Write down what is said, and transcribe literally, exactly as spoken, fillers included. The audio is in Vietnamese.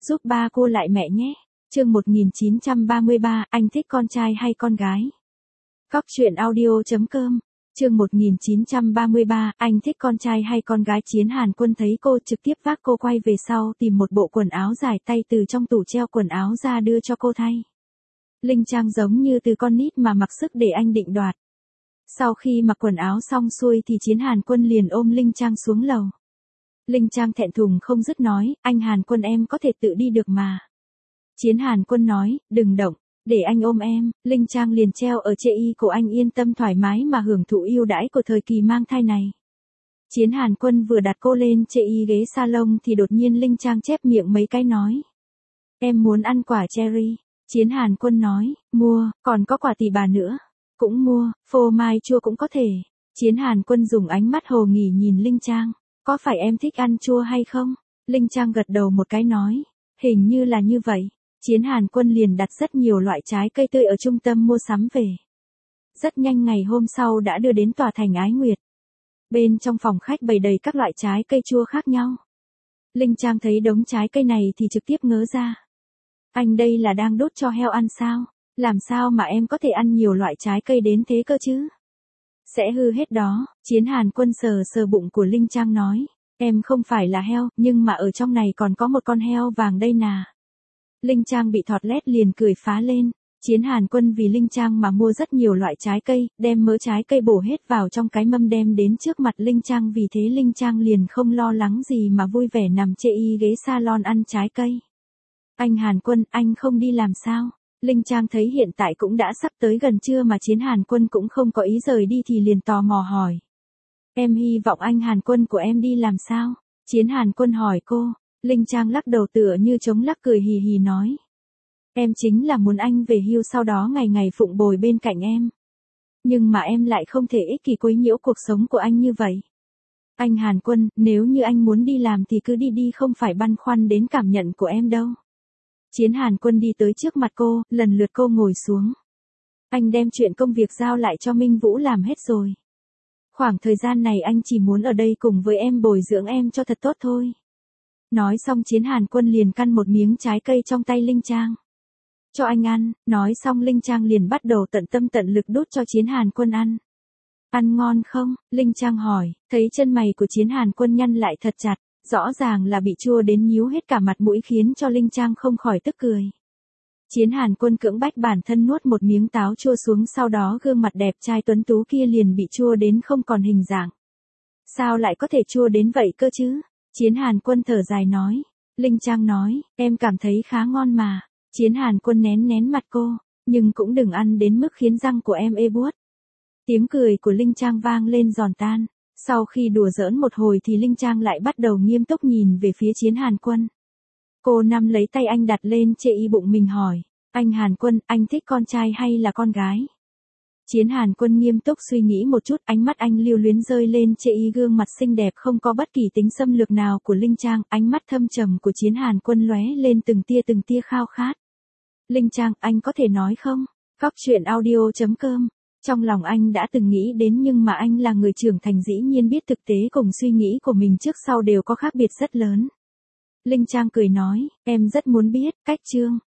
Giúp ba cô lại mẹ nhé. Chương một nghìn chín trăm ba mươi ba, anh thích con trai hay con gái? Cóc truyện audio chấm com. Chương một nghìn chín trăm ba mươi ba, anh thích con trai hay con gái? Chiến Hàn Quân thấy cô trực tiếp vác cô quay về sau tìm một bộ quần áo dài tay từ trong tủ treo quần áo ra đưa cho cô thay. Linh Trang giống như từ con nít mà mặc sức để anh định đoạt. Sau khi mặc quần áo xong xuôi thì Chiến Hàn Quân liền ôm Linh Trang xuống lầu. Linh Trang thẹn thùng không dứt nói, anh Hàn Quân em có thể tự đi được mà. Chiến Hàn Quân nói, đừng động, để anh ôm em. Linh Trang liền treo ở chê y của anh, yên tâm thoải mái mà hưởng thụ ưu đãi của thời kỳ mang thai này. Chiến Hàn Quân vừa đặt cô lên chê y ghế salon thì đột nhiên Linh Trang chép miệng mấy cái nói. Em muốn ăn quả cherry. Chiến Hàn Quân nói, mua, còn có quả tỳ bà nữa. Cũng mua, phô mai chua cũng có thể. Chiến Hàn Quân dùng ánh mắt hồ nghỉ nhìn Linh Trang. Có phải em thích ăn chua hay không? Linh Trang gật đầu một cái nói. Hình như là như vậy. Chiến Hàn Quân liền đặt rất nhiều loại trái cây tươi ở trung tâm mua sắm về. Rất nhanh ngày hôm sau đã đưa đến tòa thành Ái Nguyệt. Bên trong phòng khách bày đầy các loại trái cây chua khác nhau. Linh Trang thấy đống trái cây này thì trực tiếp ngớ ra. Anh đây là đang đốt cho heo ăn sao? Làm sao mà em có thể ăn nhiều loại trái cây đến thế cơ chứ? Sẽ hư hết đó. Chiến Hàn Quân sờ sờ bụng của Linh Trang nói. Em không phải là heo, nhưng mà ở trong này còn có một con heo vàng đây nà. Linh Trang bị thọt lét liền cười phá lên. Chiến Hàn Quân vì Linh Trang mà mua rất nhiều loại trái cây, đem mớ trái cây bổ hết vào trong cái mâm đem đến trước mặt Linh Trang, vì thế Linh Trang liền không lo lắng gì mà vui vẻ nằm chê y ghế salon ăn trái cây. Anh Hàn Quân, anh không đi làm sao? Linh Trang thấy hiện tại cũng đã sắp tới gần trưa mà Chiến Hàn Quân cũng không có ý rời đi thì liền tò mò hỏi. Em hy vọng anh Hàn Quân của em đi làm sao? Chiến Hàn Quân hỏi cô. Linh Trang lắc đầu tựa như chống lắc cười hì hì nói. Em chính là muốn anh về hưu sau đó ngày ngày phụng bồi bên cạnh em. Nhưng mà em lại không thể ích kỷ quấy nhiễu cuộc sống của anh như vậy. Anh Hàn Quân, nếu như anh muốn đi làm thì cứ đi đi, không phải băn khoăn đến cảm nhận của em đâu. Chiến Hàn Quân đi tới trước mặt cô, lần lượt cô ngồi xuống. Anh đem chuyện công việc giao lại cho Minh Vũ làm hết rồi. Khoảng thời gian này anh chỉ muốn ở đây cùng với em bồi dưỡng em cho thật tốt thôi. Nói xong Chiến Hàn Quân liền căn một miếng trái cây trong tay Linh Trang. Cho anh ăn. Nói xong Linh Trang liền bắt đầu tận tâm tận lực đút cho Chiến Hàn Quân ăn. Ăn ngon không? Linh Trang hỏi. Thấy chân mày của Chiến Hàn Quân nhăn lại thật chặt. Rõ ràng là bị chua đến nhíu hết cả mặt mũi khiến cho Linh Trang không khỏi tức cười. Chiến Hàn Quân cưỡng bách bản thân nuốt một miếng táo chua xuống, sau đó gương mặt đẹp trai tuấn tú kia liền bị chua đến không còn hình dạng. Sao lại có thể chua đến vậy cơ chứ? Chiến Hàn Quân thở dài nói. Linh Trang nói, em cảm thấy khá ngon mà. Chiến Hàn Quân nén nén mặt cô, nhưng cũng đừng ăn đến mức khiến răng của em ê buốt. Tiếng cười của Linh Trang vang lên giòn tan. Sau khi đùa giỡn một hồi thì Linh Trang lại bắt đầu nghiêm túc nhìn về phía Chiến Hàn Quân. Cô nắm lấy tay anh đặt lên chê y bụng mình hỏi. Anh Hàn Quân, anh thích con trai hay là con gái? Chiến Hàn Quân nghiêm túc suy nghĩ một chút, ánh mắt anh lưu luyến rơi lên chê y gương mặt xinh đẹp không có bất kỳ tính xâm lược nào của Linh Trang. Ánh mắt thâm trầm của Chiến Hàn Quân lóe lên từng tia từng tia khao khát. Linh Trang, anh có thể nói không? Cóc truyện audio chấm com. Trong lòng anh đã từng nghĩ đến, nhưng mà anh là người trưởng thành dĩ nhiên biết thực tế cùng suy nghĩ của mình trước sau đều có khác biệt rất lớn. Linh Trang cười nói, em rất muốn biết, cách chương.